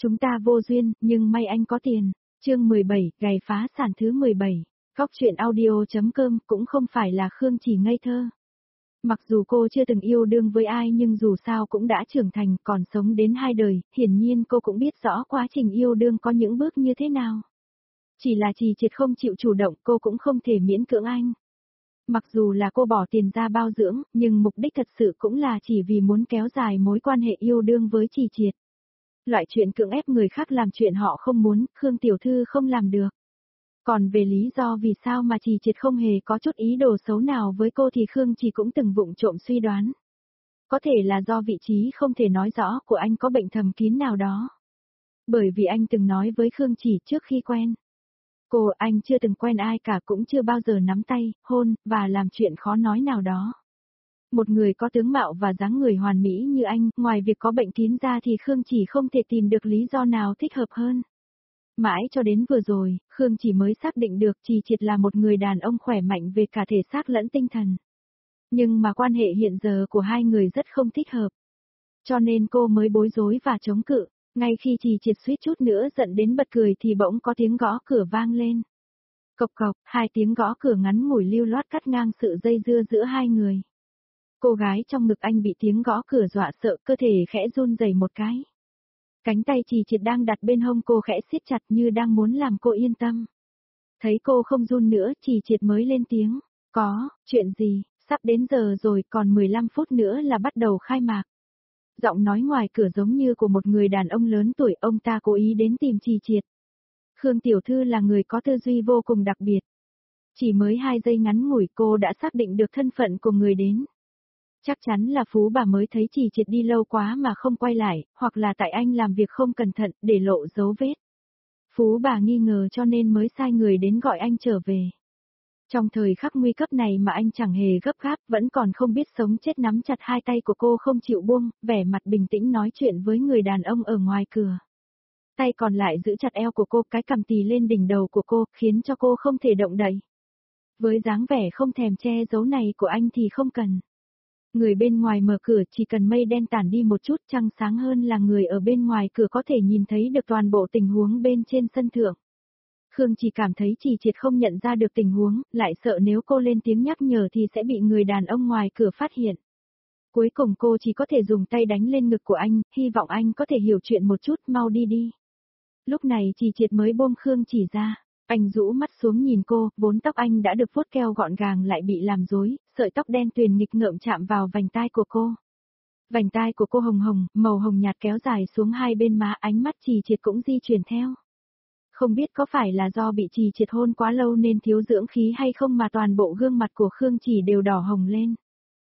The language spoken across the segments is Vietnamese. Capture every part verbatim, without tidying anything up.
Chúng ta vô duyên, nhưng may anh có tiền. Chương mười bảy, gày phá sản thứ mười bảy. Góc truyện audio.com cũng không phải là Khương Chỉ ngây thơ. Mặc dù cô chưa từng yêu đương với ai nhưng dù sao cũng đã trưởng thành, còn sống đến hai đời, hiển nhiên cô cũng biết rõ quá trình yêu đương có những bước như thế nào. Chỉ là Trì Triệt không chịu chủ động, cô cũng không thể miễn cưỡng anh. Mặc dù là cô bỏ tiền ra bao dưỡng, nhưng mục đích thật sự cũng là chỉ vì muốn kéo dài mối quan hệ yêu đương với Trì Triệt. Loại chuyện cưỡng ép người khác làm chuyện họ không muốn, Khương tiểu thư không làm được. Còn về lý do vì sao mà Trì Triệt không hề có chút ý đồ xấu nào với cô thì Khương Chỉ cũng từng vụng trộm suy đoán. Có thể là do vị trí không thể nói rõ của anh có bệnh thầm kín nào đó. Bởi vì anh từng nói với Khương Chỉ trước khi quen. Cô, anh chưa từng quen ai cả, cũng chưa bao giờ nắm tay, hôn, và làm chuyện khó nói nào đó. Một người có tướng mạo và dáng người hoàn mỹ như anh, ngoài việc có bệnh kín ra thì Khương Chỉ không thể tìm được lý do nào thích hợp hơn. Mãi cho đến vừa rồi, Khương Chỉ mới xác định được Trì Triệt là một người đàn ông khỏe mạnh về cả thể xác lẫn tinh thần. Nhưng mà quan hệ hiện giờ của hai người rất không thích hợp. Cho nên cô mới bối rối và chống cự. Ngay khi Trì Triệt suýt chút nữa giận đến bật cười thì bỗng có tiếng gõ cửa vang lên. Cộc cộc, hai tiếng gõ cửa ngắn ngủi lưu loát cắt ngang sự dây dưa giữa hai người. Cô gái trong ngực anh bị tiếng gõ cửa dọa sợ, cơ thể khẽ run rẩy một cái. Cánh tay Trì Triệt đang đặt bên hông cô khẽ siết chặt như đang muốn làm cô yên tâm. Thấy cô không run nữa, Trì Triệt mới lên tiếng. Có, chuyện gì, sắp đến giờ rồi, còn mười lăm phút nữa là bắt đầu khai mạc. Giọng nói ngoài cửa giống như của một người đàn ông lớn tuổi, ông ta cố ý đến tìm Trì Triệt. Khương tiểu thư là người có tư duy vô cùng đặc biệt. Chỉ mới hai giây ngắn ngủi cô đã xác định được thân phận của người đến. Chắc chắn là Phú bà mới thấy Trì Triệt đi lâu quá mà không quay lại, hoặc là tại anh làm việc không cẩn thận, để lộ dấu vết. Phú bà nghi ngờ cho nên mới sai người đến gọi anh trở về. Trong thời khắc nguy cấp này mà anh chẳng hề gấp gáp, vẫn còn không biết sống chết nắm chặt hai tay của cô không chịu buông, vẻ mặt bình tĩnh nói chuyện với người đàn ông ở ngoài cửa. Tay còn lại giữ chặt eo của cô, cái cằm tì lên đỉnh đầu của cô, khiến cho cô không thể động đậy. Với dáng vẻ không thèm che giấu này của anh thì không cần. Người bên ngoài mở cửa, chỉ cần mây đen tản đi một chút, trăng sáng hơn là người ở bên ngoài cửa có thể nhìn thấy được toàn bộ tình huống bên trên sân thượng. Khương chỉ cảm thấy Trì Triệt không nhận ra được tình huống, lại sợ nếu cô lên tiếng nhắc nhở thì sẽ bị người đàn ông ngoài cửa phát hiện. Cuối cùng cô chỉ có thể dùng tay đánh lên ngực của anh, hy vọng anh có thể hiểu chuyện một chút, mau đi đi. Lúc này Trì Triệt mới buông Khương Chỉ ra. Anh rũ mắt xuống nhìn cô, vốn tóc anh đã được vuốt keo gọn gàng lại bị làm rối, sợi tóc đen tuyền nghịch ngợm chạm vào vành tai của cô. Vành tai của cô hồng hồng, màu hồng nhạt kéo dài xuống hai bên má, ánh mắt Trì Triệt cũng di chuyển theo. Không biết có phải là do bị Trì Triệt hôn quá lâu nên thiếu dưỡng khí hay không mà toàn bộ gương mặt của Khương Chỉ đều đỏ hồng lên.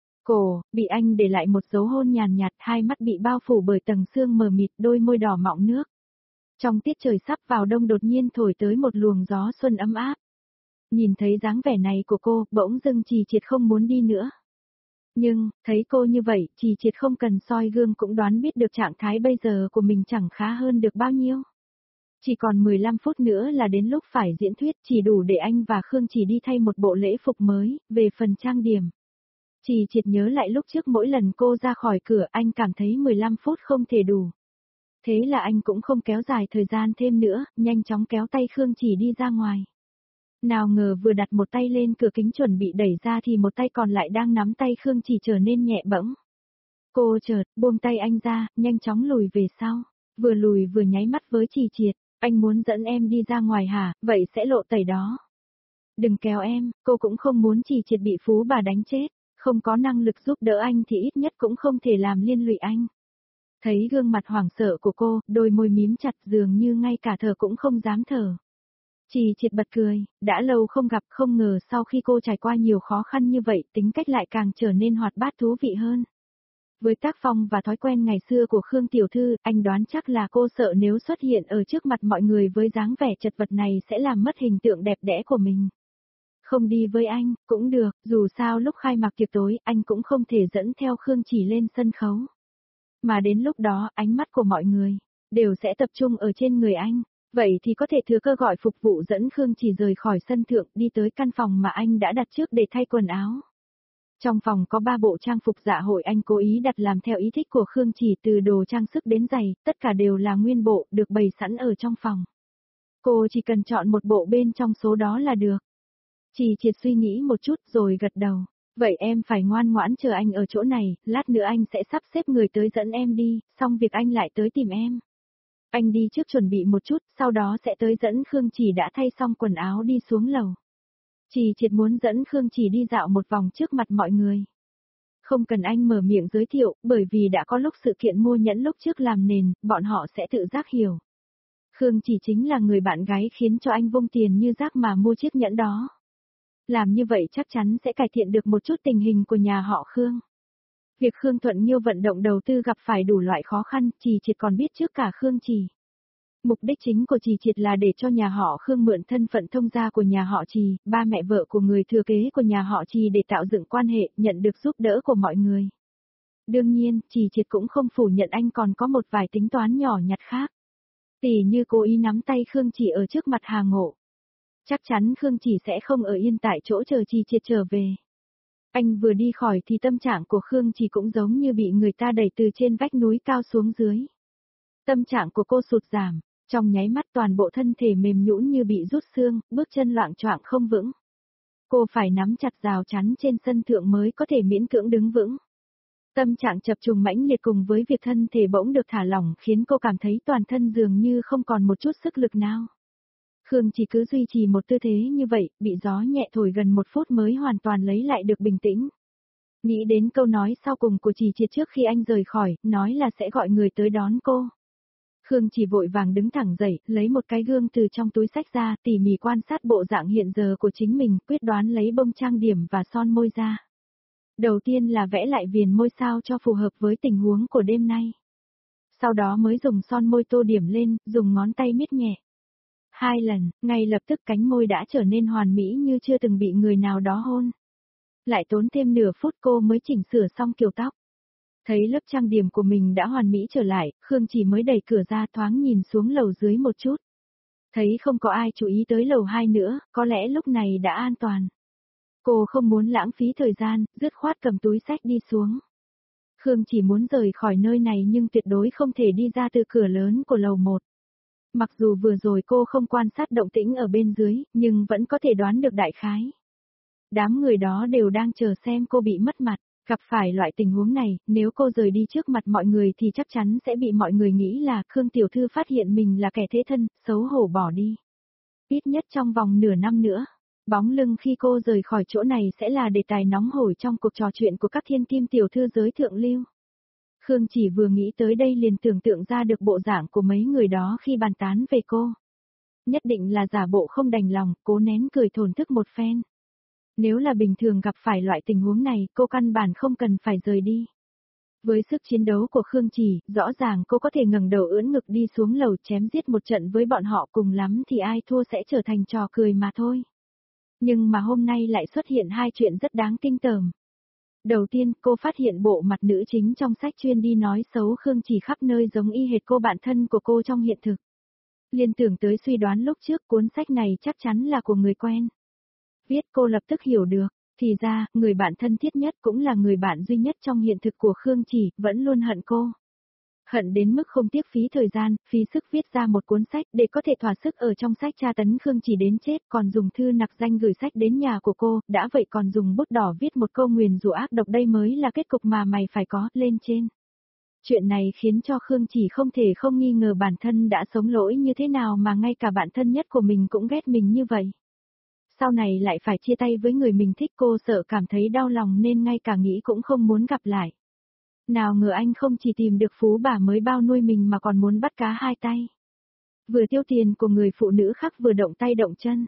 Cổ, bị anh để lại một dấu hôn nhàn nhạt, hai mắt bị bao phủ bởi tầng sương mờ mịt, đôi môi đỏ mọng nước. Trong tiết trời sắp vào đông đột nhiên thổi tới một luồng gió xuân ấm áp. Nhìn thấy dáng vẻ này của cô, bỗng dưng Trì Triệt không muốn đi nữa. Nhưng, thấy cô như vậy, Trì Triệt không cần soi gương cũng đoán biết được trạng thái bây giờ của mình chẳng khá hơn được bao nhiêu. Chỉ còn mười lăm phút nữa là đến lúc phải diễn thuyết, chỉ đủ để anh và Khương Chỉ đi thay một bộ lễ phục mới, về phần trang điểm. Trì Triệt nhớ lại lúc trước mỗi lần cô ra khỏi cửa anh cảm thấy mười lăm phút không thể đủ. Thế là anh cũng không kéo dài thời gian thêm nữa, nhanh chóng kéo tay Khương Chỉ đi ra ngoài. Nào ngờ vừa đặt một tay lên cửa kính chuẩn bị đẩy ra thì một tay còn lại đang nắm tay Khương Chỉ trở nên nhẹ bẫng. Cô chợt buông tay anh ra, nhanh chóng lùi về sau. Vừa lùi vừa nháy mắt với Trì Triệt. Anh muốn dẫn em đi ra ngoài hả, vậy sẽ lộ tẩy đó. Đừng kéo em, cô cũng không muốn Trì Triệt bị Phú bà đánh chết. Không có năng lực giúp đỡ anh thì ít nhất cũng không thể làm liên lụy anh. Thấy gương mặt hoảng sợ của cô, đôi môi mím chặt dường như ngay cả thở cũng không dám thở. Trì Triệt bật cười, đã lâu không gặp, không ngờ sau khi cô trải qua nhiều khó khăn như vậy, tính cách lại càng trở nên hoạt bát thú vị hơn. Với tác phong và thói quen ngày xưa của Khương tiểu thư, anh đoán chắc là cô sợ nếu xuất hiện ở trước mặt mọi người với dáng vẻ chật vật này sẽ làm mất hình tượng đẹp đẽ của mình. Không đi với anh, cũng được, dù sao lúc khai mạc tiệc tối, anh cũng không thể dẫn theo Khương Chỉ lên sân khấu. Mà đến lúc đó, ánh mắt của mọi người đều sẽ tập trung ở trên người anh, vậy thì có thể thừa cơ gọi phục vụ dẫn Khương Chỉ rời khỏi sân thượng đi tới căn phòng mà anh đã đặt trước để thay quần áo. Trong phòng có ba bộ trang phục dạ hội anh cố ý đặt làm theo ý thích của Khương Chỉ, từ đồ trang sức đến giày, tất cả đều là nguyên bộ, được bày sẵn ở trong phòng. Cô chỉ cần chọn một bộ bên trong số đó là được. Chỉ triệt suy nghĩ một chút rồi gật đầu. Vậy em phải ngoan ngoãn chờ anh ở chỗ này, lát nữa anh sẽ sắp xếp người tới dẫn em đi, xong việc anh lại tới tìm em. Anh đi trước chuẩn bị một chút, sau đó sẽ tới dẫn Khương Chỉ đã thay xong quần áo đi xuống lầu. Chỉ triệt muốn dẫn Khương Chỉ đi dạo một vòng trước mặt mọi người. Không cần anh mở miệng giới thiệu, bởi vì đã có lúc sự kiện mua nhẫn lúc trước làm nền, bọn họ sẽ tự giác hiểu. Khương Chỉ chính là người bạn gái khiến cho anh vung tiền như rác mà mua chiếc nhẫn đó. Làm như vậy chắc chắn sẽ cải thiện được một chút tình hình của nhà họ Khương. Việc Khương Thuận Nhiêu vận động đầu tư gặp phải đủ loại khó khăn, Chỉ Triệt còn biết trước cả Khương Chỉ. Mục đích chính của Chỉ Triệt là để cho nhà họ Khương mượn thân phận thông gia của nhà họ Trì, ba mẹ vợ của người thừa kế của nhà họ Trì để tạo dựng quan hệ, nhận được giúp đỡ của mọi người. Đương nhiên, Chỉ Triệt cũng không phủ nhận anh còn có một vài tính toán nhỏ nhặt khác. Tỉ như cố ý nắm tay Khương Chỉ ở trước mặt Hà Ngộ. Chắc chắn Khương Chỉ sẽ không ở yên tại chỗ chờ Chỉ Triệt trở về. Anh vừa đi khỏi thì tâm trạng của Khương Chỉ cũng giống như bị người ta đẩy từ trên vách núi cao xuống dưới. Tâm trạng của cô sụt giảm, trong nháy mắt toàn bộ thân thể mềm nhũn như bị rút xương, bước chân loạng choạng không vững. Cô phải nắm chặt rào chắn trên sân thượng mới có thể miễn cưỡng đứng vững. Tâm trạng chập trùng mãnh liệt cùng với việc thân thể bỗng được thả lỏng khiến cô cảm thấy toàn thân dường như không còn một chút sức lực nào. Khương chỉ cứ duy trì một tư thế như vậy, bị gió nhẹ thổi gần một phút mới hoàn toàn lấy lại được bình tĩnh. Nghĩ đến câu nói sau cùng của Chỉ Triệt trước khi anh rời khỏi, nói là sẽ gọi người tới đón cô. Khương chỉ vội vàng đứng thẳng dậy, lấy một cái gương từ trong túi xách ra, tỉ mỉ quan sát bộ dạng hiện giờ của chính mình, quyết đoán lấy bông trang điểm và son môi ra. Đầu tiên là vẽ lại viền môi sao cho phù hợp với tình huống của đêm nay. Sau đó mới dùng son môi tô điểm lên, dùng ngón tay miết nhẹ. Hai lần, ngay lập tức cánh môi đã trở nên hoàn mỹ như chưa từng bị người nào đó hôn. Lại tốn thêm nửa phút cô mới chỉnh sửa xong kiểu tóc. Thấy lớp trang điểm của mình đã hoàn mỹ trở lại, Khương chỉ mới đẩy cửa ra thoáng nhìn xuống lầu dưới một chút. Thấy không có ai chú ý tới lầu hai nữa, có lẽ lúc này đã an toàn. Cô không muốn lãng phí thời gian, dứt khoát cầm túi xách đi xuống. Khương chỉ muốn rời khỏi nơi này nhưng tuyệt đối không thể đi ra từ cửa lớn của lầu một. Mặc dù vừa rồi cô không quan sát động tĩnh ở bên dưới, nhưng vẫn có thể đoán được đại khái. Đám người đó đều đang chờ xem cô bị mất mặt, gặp phải loại tình huống này, nếu cô rời đi trước mặt mọi người thì chắc chắn sẽ bị mọi người nghĩ là Khương Tiểu Thư phát hiện mình là kẻ thế thân, xấu hổ bỏ đi. Ít nhất trong vòng nửa năm nữa, bóng lưng khi cô rời khỏi chỗ này sẽ là đề tài nóng hổi trong cuộc trò chuyện của các thiên kim tiểu thư giới thượng lưu. Khương chỉ vừa nghĩ tới đây liền tưởng tượng ra được bộ dạng của mấy người đó khi bàn tán về cô. Nhất định là giả bộ không đành lòng, cố nén cười thổn thức một phen. Nếu là bình thường gặp phải loại tình huống này, cô căn bản không cần phải rời đi. Với sức chiến đấu của Khương Chỉ, rõ ràng cô có thể ngẩng đầu ưỡn ngực đi xuống lầu chém giết một trận với bọn họ, cùng lắm thì ai thua sẽ trở thành trò cười mà thôi. Nhưng mà hôm nay lại xuất hiện hai chuyện rất đáng kinh tởm. Đầu tiên, cô phát hiện bộ mặt nữ chính trong sách chuyên đi nói xấu Khương Chỉ khắp nơi giống y hệt cô bạn thân của cô trong hiện thực. Liên tưởng tới suy đoán lúc trước cuốn sách này chắc chắn là của người quen. Viết cô lập tức hiểu được, thì ra, người bạn thân thiết nhất cũng là người bạn duy nhất trong hiện thực của Khương Chỉ, vẫn luôn hận cô. Hận đến mức không tiếc phí thời gian, phí sức viết ra một cuốn sách để có thể thỏa sức ở trong sách tra tấn Khương Chỉ đến chết, còn dùng thư nặc danh gửi sách đến nhà của cô, đã vậy còn dùng bút đỏ viết một câu nguyền rủa ác độc, đây mới là kết cục mà mày phải có, lên trên. Chuyện này khiến cho Khương Chỉ không thể không nghi ngờ bản thân đã sống lỗi như thế nào mà ngay cả bạn thân nhất của mình cũng ghét mình như vậy. Sau này lại phải chia tay với người mình thích, cô sợ cảm thấy đau lòng nên ngay cả nghĩ cũng không muốn gặp lại. Nào ngờ anh không chỉ tìm được phú bà mới bao nuôi mình mà còn muốn bắt cá hai tay. Vừa tiêu tiền của người phụ nữ khác vừa động tay động chân.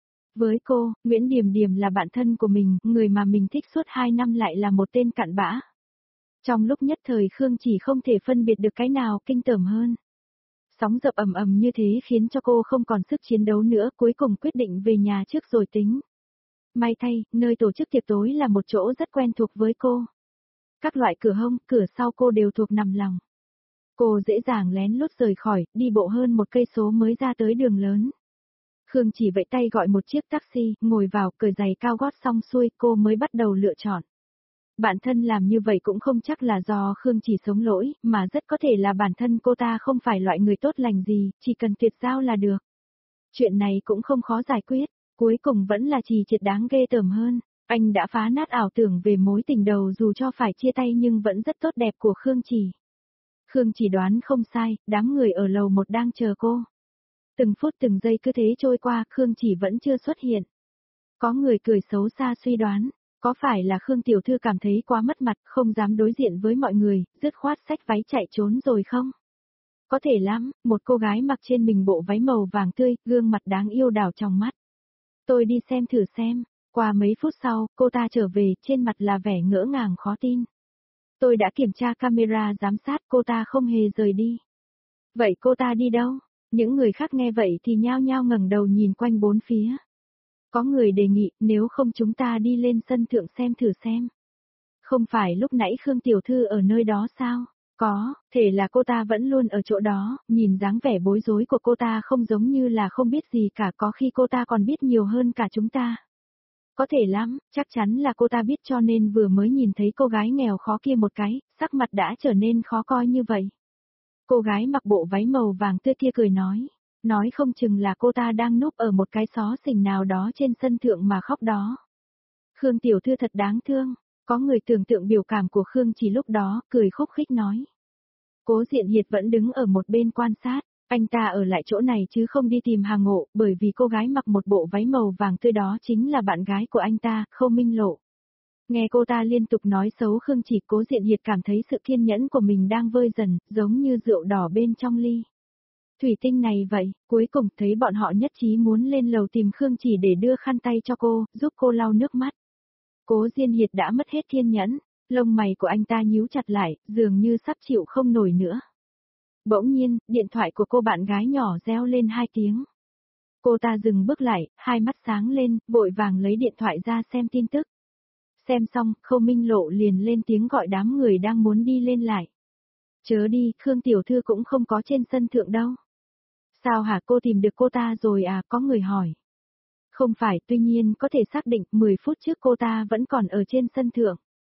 Với cô, Nguyễn Điềm Điềm là bạn thân của mình, người mà mình thích suốt hai năm lại là một tên cặn bã. Trong lúc nhất thời Khương chỉ không thể phân biệt được cái nào kinh tởm hơn. Sóng dập ầm ầm như thế khiến cho cô không còn sức chiến đấu nữa, cuối cùng quyết định về nhà trước rồi tính. May thay, nơi tổ chức tiệc tối là một chỗ rất quen thuộc với cô. Các loại cửa hông, cửa sau cô đều thuộc nằm lòng. Cô dễ dàng lén lút rời khỏi, đi bộ hơn một cây số mới ra tới đường lớn. Khương chỉ vẫy tay gọi một chiếc taxi, ngồi vào, cởi giày cao gót xong xuôi, cô mới bắt đầu lựa chọn. Bản thân làm như vậy cũng không chắc là do Khương Chỉ sống lỗi, mà rất có thể là bản thân cô ta không phải loại người tốt lành gì, chỉ cần tuyệt giao là được. Chuyện này cũng không khó giải quyết, cuối cùng vẫn là Trì Triệt đáng ghê tởm hơn. Anh đã phá nát ảo tưởng về mối tình đầu dù cho phải chia tay nhưng vẫn rất tốt đẹp của Khương Chỉ. Khương Chỉ đoán không sai, đám người ở lầu một đang chờ cô. Từng phút từng giây cứ thế trôi qua, Khương Chỉ vẫn chưa xuất hiện. Có người cười xấu xa suy đoán, có phải là Khương Tiểu Thư cảm thấy quá mất mặt, không dám đối diện với mọi người, dứt khoát xách váy chạy trốn rồi không? Có thể lắm, một cô gái mặc trên mình bộ váy màu vàng tươi, gương mặt đáng yêu đảo trong mắt. Tôi đi xem thử xem, qua mấy phút sau, cô ta trở về, trên mặt là vẻ ngỡ ngàng khó tin. Tôi đã kiểm tra camera giám sát, cô ta không hề rời đi. Vậy cô ta đi đâu? Những người khác nghe vậy thì nhao nhao ngẩng đầu nhìn quanh bốn phía. Có người đề nghị, nếu không chúng ta đi lên sân thượng xem thử xem. Không phải lúc nãy Khương Tiểu Thư ở nơi đó sao? Có, thể là cô ta vẫn luôn ở chỗ đó, nhìn dáng vẻ bối rối của cô ta không giống như là không biết gì cả, có khi cô ta còn biết nhiều hơn cả chúng ta. Có thể lắm, chắc chắn là cô ta biết cho nên vừa mới nhìn thấy cô gái nghèo khó kia một cái, sắc mặt đã trở nên khó coi như vậy. Cô gái mặc bộ váy màu vàng tươi kia cười nói, nói không chừng là cô ta đang núp ở một cái xó xỉnh nào đó trên sân thượng mà khóc đó. Khương Tiểu Thư thật đáng thương, có người tưởng tượng biểu cảm của Khương Chỉ lúc đó, cười khúc khích nói. Cố Diện Hiệt vẫn đứng ở một bên quan sát, anh ta ở lại chỗ này chứ không đi tìm Hà Ngộ, bởi vì cô gái mặc một bộ váy màu vàng tươi đó chính là bạn gái của anh ta, Khâu Minh Lộ. Nghe cô ta liên tục nói xấu Khương Chỉ, Cố Diện Hiệt cảm thấy sự kiên nhẫn của mình đang vơi dần, giống như rượu đỏ bên trong ly. Thủy tinh này vậy, cuối cùng thấy bọn họ nhất trí muốn lên lầu tìm Khương Chỉ để đưa khăn tay cho cô, giúp cô lau nước mắt. Cố Diên Hiệt đã mất hết kiên nhẫn, lông mày của anh ta nhíu chặt lại, dường như sắp chịu không nổi nữa. Bỗng nhiên, điện thoại của cô bạn gái nhỏ reo lên hai tiếng. Cô ta dừng bước lại, hai mắt sáng lên, vội vàng lấy điện thoại ra xem tin tức. Xem xong, Khâu Minh Lộ liền lên tiếng gọi đám người đang muốn đi lên lại. Chớ đi, Khương Tiểu Thư cũng không có trên sân thượng đâu. Sao hả, cô tìm được cô ta rồi à, có người hỏi. Không phải, tuy nhiên có thể xác định mười phút trước cô ta vẫn còn ở trên sân thượng.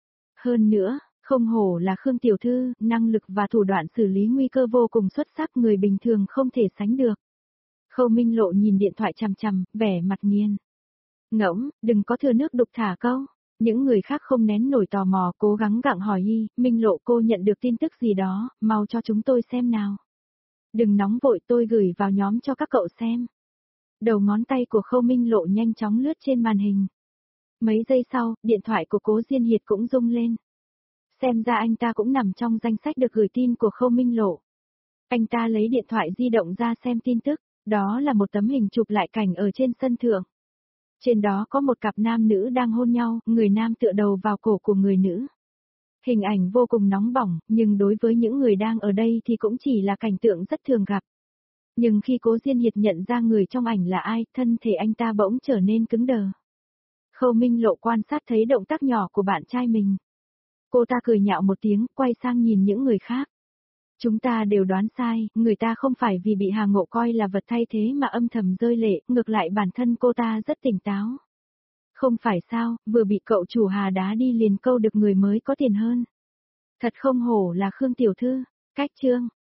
Hơn nữa, không hổ là Khương Tiểu Thư, năng lực và thủ đoạn xử lý nguy cơ vô cùng xuất sắc, người bình thường không thể sánh được. Khâu Minh Lộ nhìn điện thoại chằm chằm, vẻ mặt nghiền. Ngỗng, đừng có thừa nước đục thả câu. Những người khác không nén nổi tò mò, cố gắng gặng hỏi y, Minh Lộ cô nhận được tin tức gì đó, mau cho chúng tôi xem nào. Đừng nóng vội, tôi gửi vào nhóm cho các cậu xem. Đầu ngón tay của Khâu Minh Lộ nhanh chóng lướt trên màn hình. Mấy giây sau, điện thoại của Cố Diên Hiệt cũng rung lên. Xem ra anh ta cũng nằm trong danh sách được gửi tin của Khâu Minh Lộ. Anh ta lấy điện thoại di động ra xem tin tức, đó là một tấm hình chụp lại cảnh ở trên sân thượng. Trên đó có một cặp nam nữ đang hôn nhau, người nam tựa đầu vào cổ của người nữ. Hình ảnh vô cùng nóng bỏng, nhưng đối với những người đang ở đây thì cũng chỉ là cảnh tượng rất thường gặp. Nhưng khi Cố Diên Hiệt nhận ra người trong ảnh là ai, thân thể anh ta bỗng trở nên cứng đờ. Khâu Minh Lộ quan sát thấy động tác nhỏ của bạn trai mình. Cô ta cười nhạo một tiếng, quay sang nhìn những người khác. Chúng ta đều đoán sai, người ta không phải vì bị Hà Ngộ coi là vật thay thế mà âm thầm rơi lệ, ngược lại bản thân cô ta rất tỉnh táo. Không phải sao, vừa bị cậu chủ Hà đá đi liền câu được người mới có tiền hơn. Thật không hổ là Khương Tiểu Thư. Cách chương